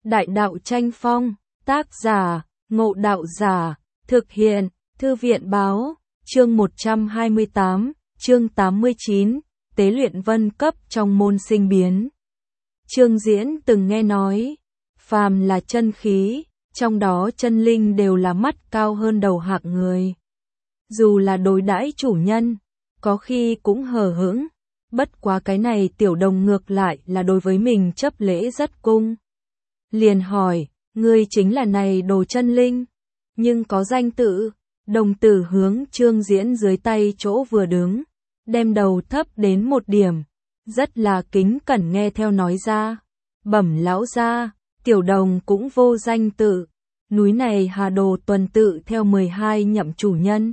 Đại đạo tranh phong, tác giả, Ngộ Đạo Giả, thực hiện, Thư viện báo, chương 128, chương 89, tế luyện vân cấp trong môn sinh biến. Trương Diễn từng nghe nói, phàm là chân khí, trong đó chân linh đều là mắt cao hơn đầu hạng người. Dù là đối đãi chủ nhân, có khi cũng hờ hững, bất quá cái này Tiểu Đồng ngược lại là đối với mình chấp lễ rất cung. Liền hỏi, ngươi chính là này đồ chân linh, nhưng có danh tự. Đồng tử hướng Trương Diễn dưới tay chỗ vừa đứng, đem đầu thấp đến một điểm, rất là kính cẩn nghe theo nói ra. Bẩm lão gia, Tiểu Đồng cũng vô danh tự, núi này Hà Đồ tuần tự theo 12 nhậm chủ nhân.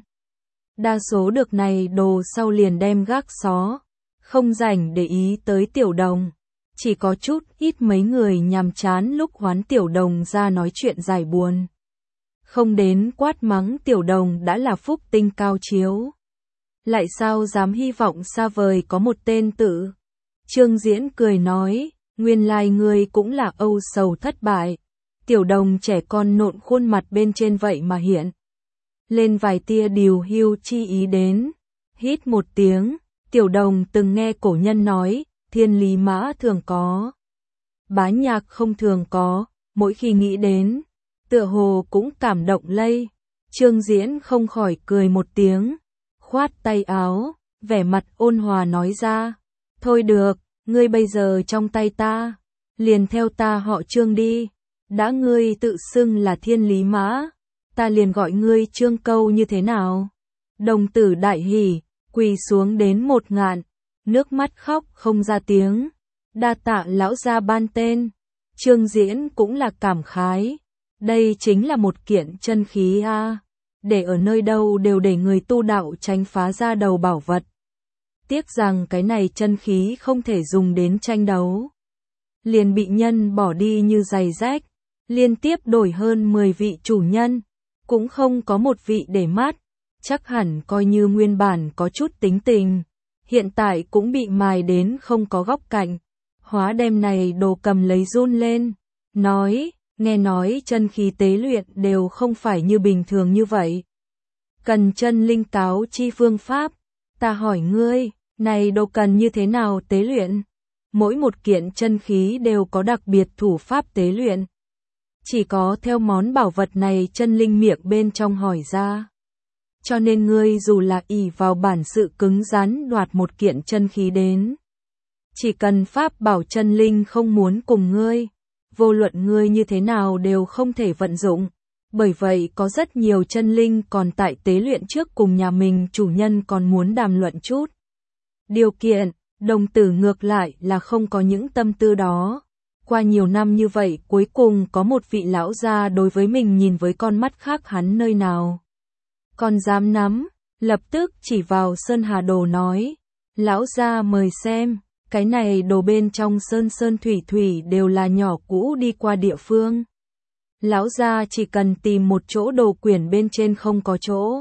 Đa số được này đồ sau liền đem gác xó, không rảnh để ý tới Tiểu Đồng. Chỉ có chút ít mấy người nhàm chán lúc hoán Tiểu Đồng ra nói chuyện giải buồn. Không đến quát mắng Tiểu Đồng đã là phúc tinh cao chiếu. Lại sao dám hy vọng xa vời có một tên tự. Trương Diễn cười nói, nguyên lai ngươi cũng là âu sầu thất bại. Tiểu Đồng trẻ con nộn khuôn mặt bên trên vậy mà hiện lên vài tia điều hưu chi ý đến. Hít một tiếng, Tiểu Đồng từng nghe cổ nhân nói, thiên lý mã thường có, bá nhạc không thường có, mỗi khi nghĩ đến, tựa hồ cũng cảm động lây. Trương Diễn không khỏi cười một tiếng, khoát tay áo, vẻ mặt ôn hòa nói ra, thôi được, ngươi bây giờ trong tay ta, liền theo ta họ Trương đi, đã ngươi tự xưng là thiên lý mã, ta liền gọi ngươi Trương Câu như thế nào. Đồng tử đại hỉ, quỳ xuống đến một ngạn, nước mắt khóc không ra tiếng, đa tạ lão gia ban tên. Trương Diễn cũng là cảm khái, đây chính là một kiện chân khí a, để ở nơi đâu đều để người tu đạo tránh phá ra đầu bảo vật. Tiếc rằng cái này chân khí không thể dùng đến tranh đấu, liền bị nhân bỏ đi như giày rách, liên tiếp đổi hơn 10 vị chủ nhân, cũng không có một vị để mắt, chắc hẳn coi như nguyên bản có chút tính tình, hiện tại cũng bị mài đến không có góc cạnh. Hóa đem này đồ cầm lấy run lên, nói, nghe nói chân khí tế luyện đều không phải như bình thường như vậy. Cần chân linh cáo chi phương pháp, ta hỏi ngươi, này đồ cần như thế nào tế luyện? Mỗi một kiện chân khí đều có đặc biệt thủ pháp tế luyện. Chỉ có theo món bảo vật này chân linh miệng bên trong hỏi ra. Cho nên ngươi dù là ỷ vào bản sự cứng rắn đoạt một kiện chân khí đến. Chỉ cần pháp bảo chân linh không muốn cùng ngươi, vô luận ngươi như thế nào đều không thể vận dụng. Bởi vậy có rất nhiều chân linh còn tại tế luyện trước cùng nhà mình chủ nhân còn muốn đàm luận chút. Điều kiện, đồng tử ngược lại là không có những tâm tư đó. Qua nhiều năm như vậy cuối cùng có một vị lão gia đối với mình nhìn với con mắt khác hắn nơi nào. Còn dám nắm, lập tức chỉ vào Sơn Hà Đồ nói, lão gia mời xem. Cái này đồ bên trong sơn thủy thủy đều là nhỏ cũ đi qua địa phương. Lão gia chỉ cần tìm một chỗ đồ quyển bên trên không có chỗ.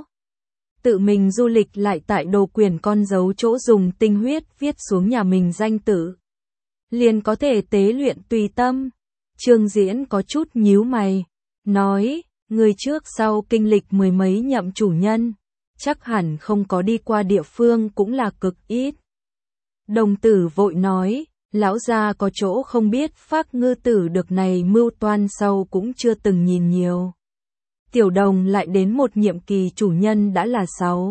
Tự mình du lịch lại tại đồ quyển con dấu chỗ dùng tinh huyết viết xuống nhà mình danh tự. Liền có thể tế luyện tùy tâm. Trương Diễn có chút nhíu mày, nói, người trước sau kinh lịch mười mấy nhậm chủ nhân, chắc hẳn không có đi qua địa phương cũng là cực ít. Đồng tử vội nói, lão gia có chỗ không biết Phác Ngư Tử được này mưu toan sau cũng chưa từng nhìn nhiều. Tiểu Đồng lại đến một nhiệm kỳ chủ nhân đã là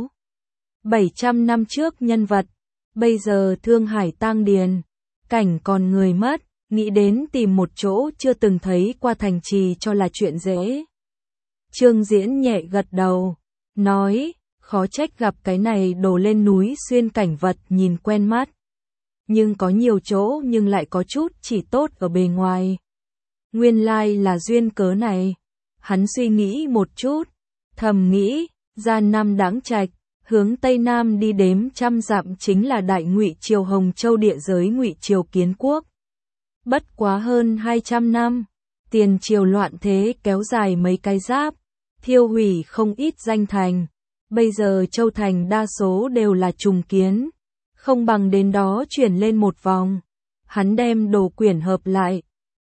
600-700 năm trước nhân vật, bây giờ Thương Hải tang điền, cảnh còn người mất, nghĩ đến tìm một chỗ chưa từng thấy qua thành trì cho là chuyện dễ. Trương Diễn nhẹ gật đầu, nói, khó trách gặp cái này đổ lên núi xuyên cảnh vật nhìn quen mắt. Nhưng có nhiều chỗ nhưng lại có chút chỉ tốt ở bề ngoài. Nguyên lai là duyên cớ này. Hắn suy nghĩ một chút, thầm nghĩ, ra Nam Đáng Trạch, hướng Tây Nam đi đếm trăm dặm chính là Đại Ngụy Triều Hồng Châu địa giới Ngụy Triều Kiến Quốc. Bất quá hơn 200 năm, tiền triều loạn thế kéo dài mấy cái giáp, thiêu hủy không ít danh thành. Bây giờ châu thành đa số đều là trùng kiến. Không bằng đến đó chuyển lên một vòng. Hắn đem đồ quyển hợp lại,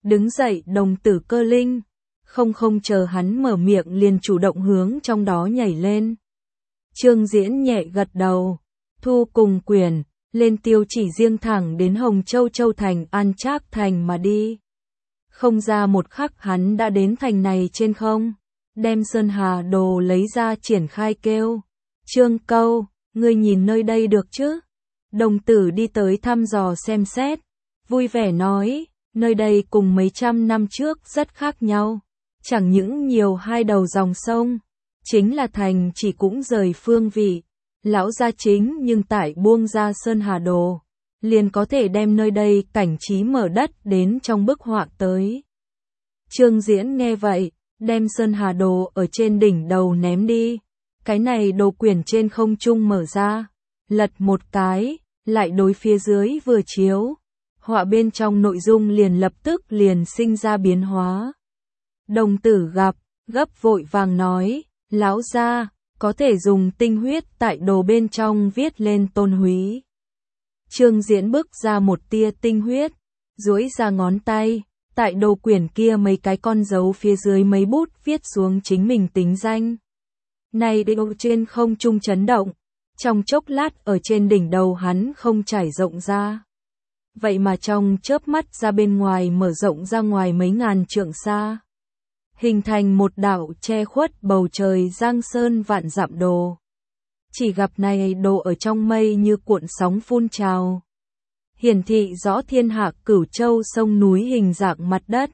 Đứng dậy đồng tử Cơ Linh, không chờ hắn mở miệng liền chủ động hướng trong đó nhảy lên. Trương Diễn nhẹ gật đầu, thu cùng quyền, lên tiêu chỉ riêng thẳng đến Hồng Châu Châu Thành An Trác Thành mà đi. Không ra một khắc hắn đã đến thành này trên không, đem Sơn Hà Đồ lấy ra triển khai kêu. Trương Câu, ngươi nhìn nơi đây được chứ? Đồng tử đi tới thăm dò xem xét, vui vẻ nói, nơi đây cùng mấy trăm năm trước rất khác nhau, chẳng những nhiều hai đầu dòng sông, chính là thành chỉ cũng rời phương vị. Lão gia chính nhưng tại buông ra Sơn Hà Đồ, liền có thể đem nơi đây cảnh trí mở đất đến trong bức họa tới. Trương Diễn nghe vậy, đem Sơn Hà Đồ ở trên đỉnh đầu ném đi. Cái này đồ quyển trên không trung mở ra, lật một cái, lại đối phía dưới vừa chiếu. Họa bên trong nội dung liền lập tức liền sinh ra biến hóa. Đồng tử gặp, gấp vội vàng nói, lão gia, có thể dùng tinh huyết tại đồ bên trong viết lên Tôn Húy. Trương Diễn bức ra một tia tinh huyết, duỗi ra ngón tay, tại đồ quyển kia mấy cái con dấu phía dưới mấy bút viết xuống chính mình tính danh. Này đồ trên không trung chấn động, trong chốc lát ở trên đỉnh đầu hắn không trải rộng ra. Vậy mà trong chớp mắt ra bên ngoài mở rộng ra ngoài mấy ngàn trượng xa. Hình thành một đạo che khuất bầu trời giang sơn vạn dặm đồ. Chỉ gặp này đồ ở trong mây như cuộn sóng phun trào. Hiển thị rõ thiên hạ cửu châu sông núi hình dạng mặt đất.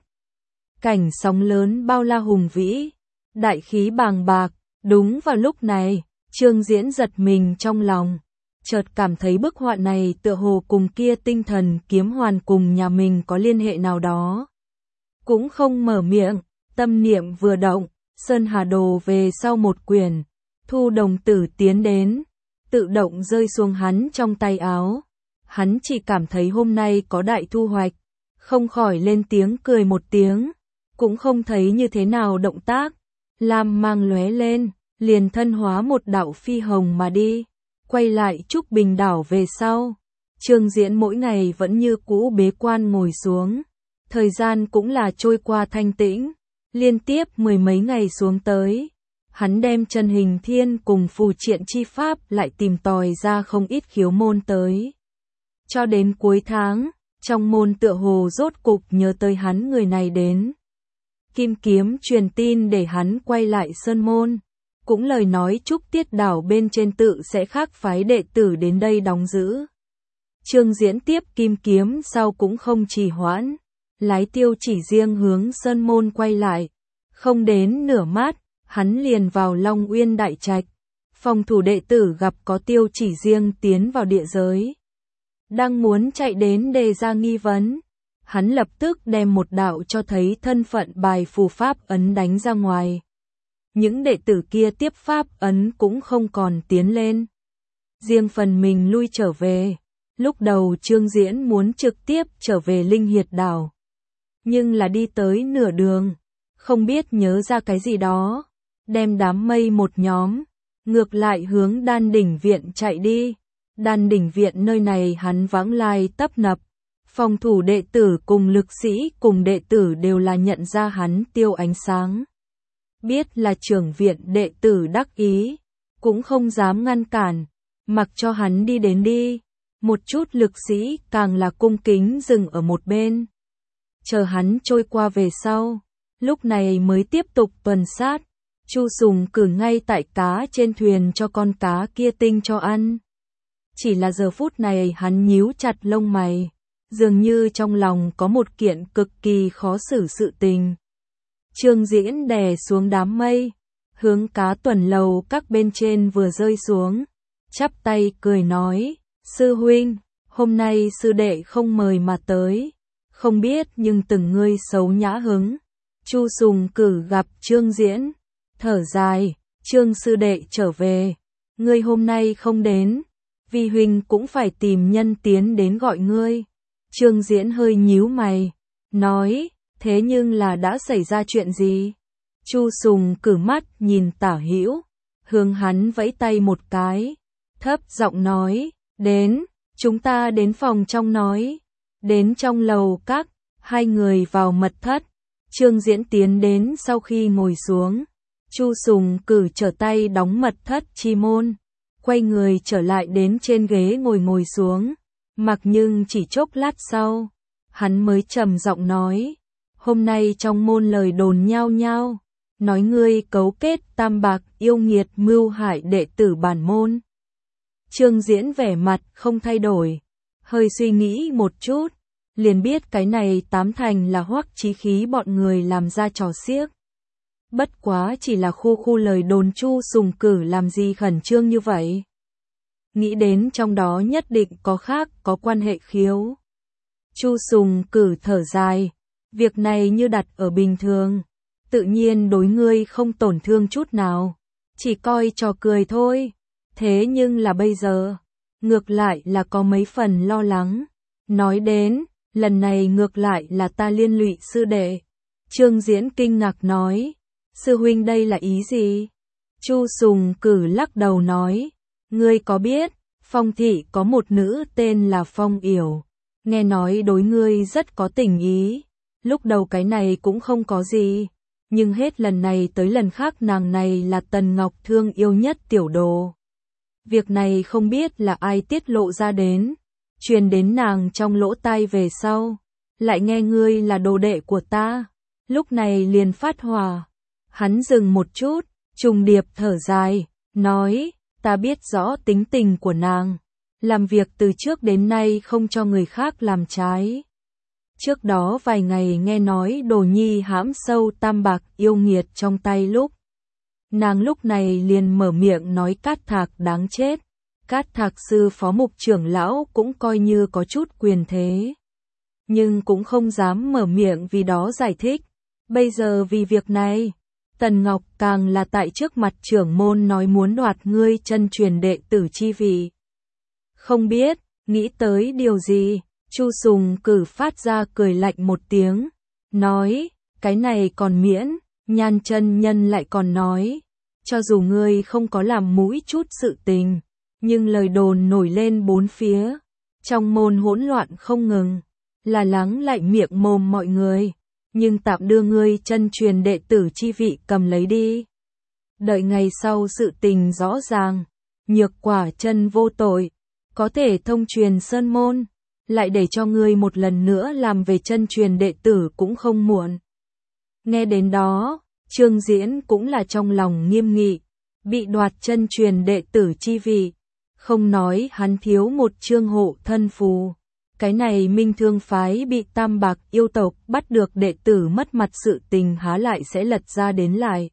Cảnh sóng lớn bao la hùng vĩ, đại khí bàng bạc. Đúng vào lúc này, Trương Diễn giật mình trong lòng. Chợt cảm thấy bức họa này tựa hồ cùng kia tinh thần kiếm hoàn cùng nhà mình có liên hệ nào đó. Cũng không mở miệng, tâm niệm vừa động, Sơn Hà Đồ về sau một quyển, thu đồng tử tiến đến, tự động rơi xuống hắn trong tay áo. Hắn chỉ cảm thấy hôm nay có đại thu hoạch, không khỏi lên tiếng cười một tiếng, cũng không thấy như thế nào động tác, lam mang lóe lên, liền thân hóa một đạo phi hồng mà đi. Quay lại Trúc Bình đảo về sau, Trương Diễn mỗi ngày vẫn như cũ bế quan ngồi xuống, thời gian cũng là trôi qua thanh tĩnh, liên tiếp mười mấy ngày xuống tới, hắn đem chân hình thiên cùng phù triện chi pháp lại tìm tòi ra không ít khiếu môn tới. Cho đến cuối tháng, trong môn tựa hồ rốt cục nhớ tới hắn người này đến. Kim Kiếm truyền tin để hắn quay lại sơn môn. Cũng lời nói Trúc Tiết đảo bên trên tự sẽ khác phái đệ tử đến đây đóng giữ. Trương Diễn tiếp Kim Kiếm sau cũng không trì hoãn, lái tiêu chỉ riêng hướng sơn môn quay lại. Không đến nửa mát, hắn liền vào Long Uyên đại trạch. Phòng thủ đệ tử gặp có tiêu chỉ riêng tiến vào địa giới. Đang muốn chạy đến đề ra nghi vấn. Hắn lập tức đem một đạo cho thấy thân phận bài phù pháp ấn đánh ra ngoài. Những đệ tử kia tiếp pháp ấn cũng không còn tiến lên. Riêng phần mình lui trở về. Lúc đầu Trương Diễn muốn trực tiếp trở về Linh Hiệt đảo. Nhưng là đi tới nửa đường, không biết nhớ ra cái gì đó. Đem đám mây một nhóm, ngược lại hướng Đan Đỉnh Viện chạy đi. Đan Đỉnh Viện nơi này hắn vãng lai tấp nập. Phòng thủ đệ tử cùng lực sĩ cùng đệ tử đều là nhận ra hắn Tiêu Ánh Sáng. Biết là trưởng viện đệ tử đắc ý, cũng không dám ngăn cản, mặc cho hắn đi đến đi. Một chút lực sĩ càng là cung kính dừng ở một bên. Chờ hắn trôi qua về sau, lúc này mới tiếp tục tuần sát. Chu Sùng cử ngay tại cá trên thuyền cho con cá kia tinh cho ăn. Chỉ là giờ phút này hắn nhíu chặt lông mày, dường như trong lòng có một kiện cực kỳ khó xử sự tình. Trương Diễn đè xuống đám mây, hướng cá tuần lầu các bên trên vừa rơi xuống, chắp tay cười nói, sư huynh, hôm nay sư đệ không mời mà tới, không biết nhưng từng ngươi xấu nhã hứng. Chu Sùng cử gặp Trương Diễn, thở dài, Trương sư đệ trở về, ngươi hôm nay không đến, vi huynh cũng phải tìm nhân tiến đến gọi ngươi. Trương Diễn hơi nhíu mày, nói, thế nhưng là đã xảy ra chuyện gì? Chu Sùng cử mắt nhìn Tả Hữu, hướng hắn vẫy tay một cái, thấp giọng nói, đến, chúng ta đến phòng trong nói. Đến trong lầu các, Hai người vào mật thất, Trương Diễn tiến đến sau khi ngồi xuống. Chu Sùng Cử trở tay đóng mật thất chi môn, quay người trở lại đến trên ghế ngồi xuống. Mặc nhưng chỉ chốc lát sau, hắn mới trầm giọng nói, hôm nay trong môn lời đồn nhao nhao, nói ngươi cấu kết tam bạc yêu nghiệt mưu hại đệ tử bản môn. Trương Diễn vẻ mặt không thay đổi, hơi suy nghĩ một chút, liền biết cái này tám thành là Hoắc Chí Khí bọn người làm ra trò xiếc. Bất quá chỉ là khu lời đồn. Chu Sùng Cử làm gì khẩn trương như vậy? Nghĩ đến trong đó nhất định có quan hệ khiếu. Chu Sùng Cử thở dài, việc này như đặt ở bình thường, tự nhiên đối ngươi không tổn thương chút nào, chỉ coi trò cười thôi. Thế nhưng là bây giờ, ngược lại là có mấy phần lo lắng. Nói đến, lần này ngược lại là ta liên lụy sư đệ. Trương Diễn kinh ngạc nói, sư huynh đây là ý gì? Chu Sùng Cử lắc đầu nói, ngươi có biết, Phong thị có một nữ tên là Phong Yểu, nghe nói đối ngươi rất có tình ý. Lúc đầu cái này cũng không có gì, nhưng hết lần này tới lần khác nàng này là Tần Ngọc thương yêu nhất tiểu đồ. Việc này không biết là ai tiết lộ ra đến, truyền đến nàng trong lỗ tai về sau, lại nghe ngươi là đồ đệ của ta, lúc này liền phát hỏa. Hắn dừng một chút, trùng điệp thở dài, nói, ta biết rõ tính tình của nàng, làm việc từ trước đến nay không cho người khác làm trái. Trước đó vài ngày nghe nói Đồ Nhi hãm sâu tam bạc yêu nghiệt trong tay nàng lúc này liền mở miệng nói Cát Thạc đáng chết. Cát Thạc sư phó mục trưởng lão cũng coi như có chút quyền thế, nhưng cũng không dám mở miệng vì đó giải thích. Bây giờ vì việc này, Tần Ngọc càng là tại trước mặt trưởng môn nói muốn đoạt ngươi chân truyền đệ tử chi vị. Không biết, nghĩ tới điều gì, Chu Sùng Cử phát ra cười lạnh một tiếng, nói, cái này còn miễn. Nhan chân nhân lại còn nói, cho dù ngươi không có làm mũi chút sự tình, nhưng lời đồn nổi lên bốn phía, trong môn hỗn loạn không ngừng, là lắng lại miệng mồm mọi người, nhưng tạm đưa ngươi chân truyền đệ tử chi vị cầm lấy đi. Đợi ngày sau sự tình rõ ràng, nhược quả chân vô tội, có thể thông truyền sơn môn, lại để cho ngươi một lần nữa làm về chân truyền đệ tử cũng không muộn. Nghe đến đó, Trương Diễn cũng là trong lòng nghiêm nghị, bị đoạt chân truyền đệ tử chi vị, không nói hắn thiếu một chương hộ thân phù. Cái này Minh Thương phái bị tam bạc yêu tộc bắt được đệ tử mất mặt sự tình há lại sẽ lật ra đến lại.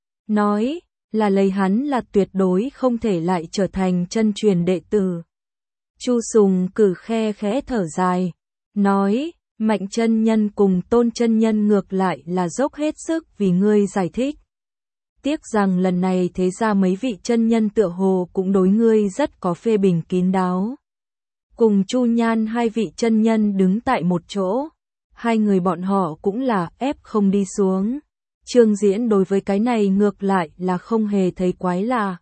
Nói, là lấy hắn là tuyệt đối không thể lại trở thành chân truyền đệ tử. Chu Sùng Cử khe khẽ thở dài, nói, Mạnh chân nhân cùng Tôn chân nhân ngược lại là dốc hết sức vì ngươi giải thích. Tiếc rằng lần này thế ra mấy vị chân nhân tựa hồ cũng đối ngươi rất có phê bình kín đáo. Cùng Chu Nhan hai vị chân nhân đứng tại một chỗ, hai người bọn họ cũng là ép không đi xuống. Trương Diễn đối với cái này ngược lại là không hề thấy quái lạ.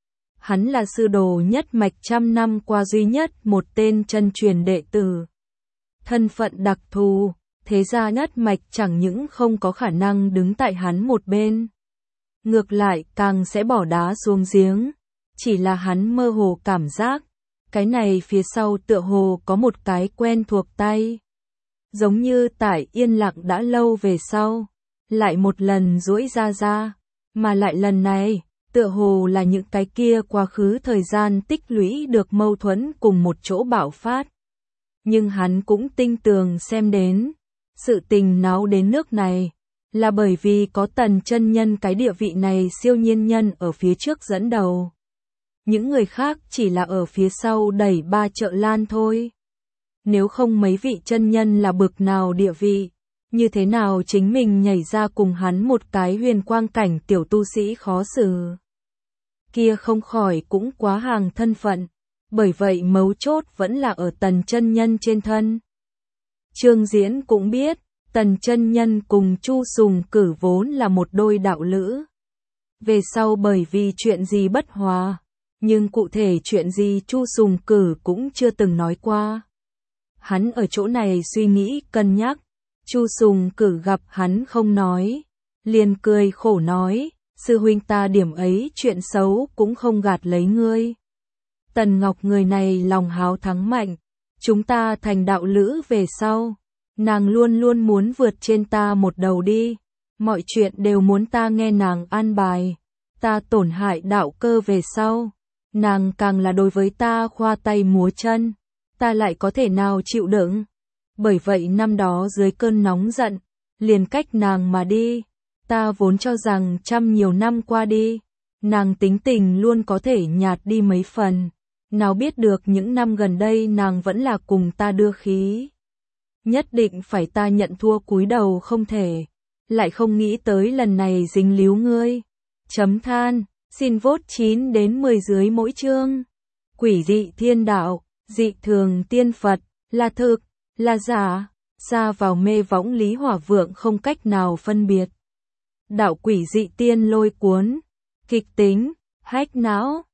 Hắn là sư đồ nhất mạch trăm năm qua duy nhất một tên chân truyền đệ tử. Thân phận đặc thù, thế ra nhất mạch chẳng những không có khả năng đứng tại hắn một bên, ngược lại càng sẽ bỏ đá xuống giếng. Chỉ là hắn mơ hồ cảm giác, cái này phía sau tựa hồ có một cái quen thuộc tay. Giống như tại yên lặng đã lâu về sau, lại một lần duỗi ra, mà lại lần này, tựa hồ là những cái kia quá khứ thời gian tích lũy được mâu thuẫn cùng một chỗ bạo phát. Nhưng hắn cũng tinh tường xem đến, sự tình náo đến nước này, là bởi vì có Tần chân nhân cái địa vị này siêu nhiên nhân ở phía trước dẫn đầu. Những người khác chỉ là ở phía sau đẩy ba trợ lan thôi. Nếu không mấy vị chân nhân là bực nào địa vị, như thế nào chính mình nhảy ra cùng hắn một cái huyền quang cảnh tiểu tu sĩ khó xử. Kia không khỏi cũng quá hàng thân phận, bởi vậy mấu chốt vẫn là ở Tần chân nhân trên thân. Trương Diễn cũng biết, Tần chân nhân cùng Chu Sùng Cử vốn là một đôi đạo lữ. Về sau bởi vì chuyện gì bất hòa, nhưng cụ thể chuyện gì Chu Sùng Cử cũng chưa từng nói qua. Hắn ở chỗ này suy nghĩ cân nhắc, Chu Sùng Cử gặp hắn không nói, liền cười khổ nói, sư huynh ta điểm ấy chuyện xấu cũng không gạt lấy ngươi. Tần Ngọc người này lòng háo thắng mạnh, chúng ta thành đạo lữ về sau, nàng luôn luôn muốn vượt trên ta một đầu đi, mọi chuyện đều muốn ta nghe nàng an bài, ta tổn hại đạo cơ về sau, nàng càng là đối với ta khoa tay múa chân, ta lại có thể nào chịu đựng. Bởi vậy năm đó dưới cơn nóng giận, liền cách nàng mà đi, ta vốn cho rằng nhiều năm qua đi, nàng tính tình luôn có thể nhạt đi mấy phần, nào biết được những năm gần đây nàng vẫn là cùng ta đưa khí. Nhất định phải ta nhận thua cúi đầu không thể, lại không nghĩ tới lần này dính líu ngươi. Chấm than, xin vote 9 đến 10 dưới mỗi chương. Quỷ dị thiên đạo, dị thường tiên Phật, là thực, là giả, xa vào mê võng Lý Hỏa Vượng không cách nào phân biệt. Đạo quỷ dị tiên lôi cuốn, kịch tính, hách não.